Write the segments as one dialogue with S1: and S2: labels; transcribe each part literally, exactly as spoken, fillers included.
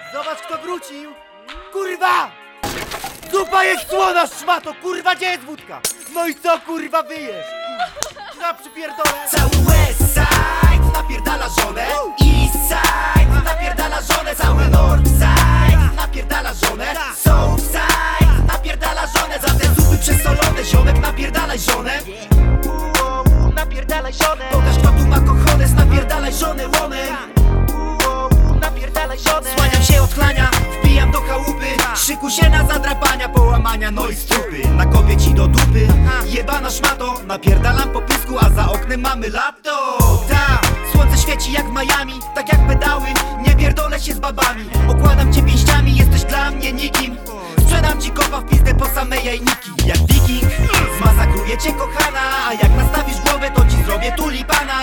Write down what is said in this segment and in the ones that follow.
S1: Zobacz, kto wrócił! Kurwa! Zupa jest słona, szmato! Kurwa, gdzie jest wódka? No i co, kurwa, wyjesz? Na przypierdolę!
S2: Cały Westside napierdala żonę, Eastside napierdala żonę, cały Northside napierdala żonę, Southside napierdala żonę, za te zupy przesolone, ziomek napierdalaj żonę. Uuu, napierdalaj żonę. Pokaż, kto tu ma cojones, napierdalaj żonę łonem. Uuu, napierdalaj żonę. Słaniam się od chlania, wbijam do chałupy, szykuj się na zadrapania, połamania, no i strupy. Na kopie ci do dupy, jebana szmato, napierdalam po pysku, a za oknem mamy lato. Ta, słońce świeci jak w Miami, tak jak pedały, nie pierdolę się z babami. Okładam cię pięściami, jesteś dla mnie nikim. Sprzedam ci kopa w pizdę po samej jajniki. Jak wiking, zmasakruję cię kochana, a jak nastawisz głowę, to ci zrobię tulipana.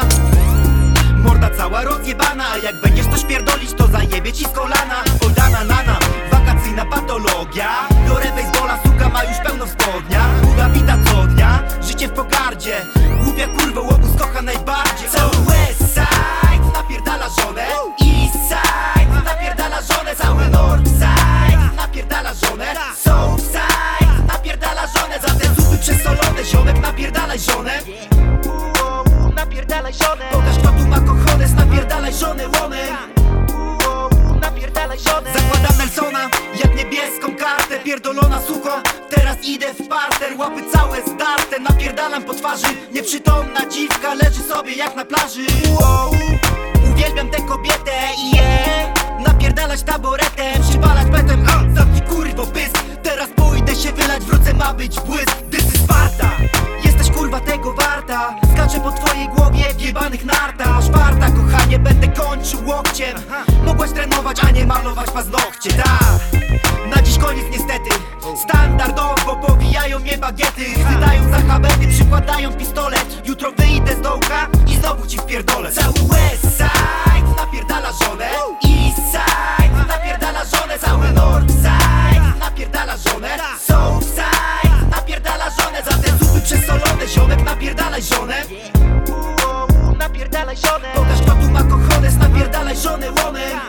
S2: Morda cała rozjebana, a jak będziesz coś pierdolić, to zajebie ci z kolana. Oldana nana, wakacyjna patologia. Biorę baseballa, suka ma już pełno w spodniach. Chuda bita co dnia, życie w pogardzie. Głupia kurwa, łobuz kocha najbardziej. Cały Westside napierdala żonę, Eastside napierdala żonę, cały Northside napierdala żonę, Southside napierdala żonę, za te zupy przesolone, ziomek napierdalaj żonę. Uuu, napierdalaj żonę. Pokaż, kto tu ma cojones, napierdalaj żonę łonem. Uuu, napierdalaj żonę. Zakładam Nelsona, jak niebieską kartę, pierdolona suko, teraz idę w parter, łapy całe zdarte, napierdalam po twarzy, nieprzytomna dziwka leży sobie jak na plaży. Wow, uwielbiam tę kobietę i yeah. Napierdalać taboretem, przywalać betem, a zamknij kurwo pysk. Teraz pójdę się wylać, wrócę, ma być błysk. This is Sparta, jesteś kurwa tego warta. Skaczę po twojej głowie w jebanych nartach. Szparta, kochanie, będę kończył łokciem. Mogłaś trenować, a nie malować paznokcie. Ta, na dziś koniec niestety. Standardowo powijają mnie bagiety, chwytają za habety, przykładają pistolet. Jutro wyjdę z dołka i znowu ci wpierdolę. Cały Westside napierdala żonę, Eastside napierdala żonę, cały Northside napierdala żonę, Southside napierdala żonę, za te zupy przesolone, ziomek napierdalaj żonę. Uuu, napierdalaj żonę. Pokaż, kto tu ma cojones, napierdalaj żonę łonem.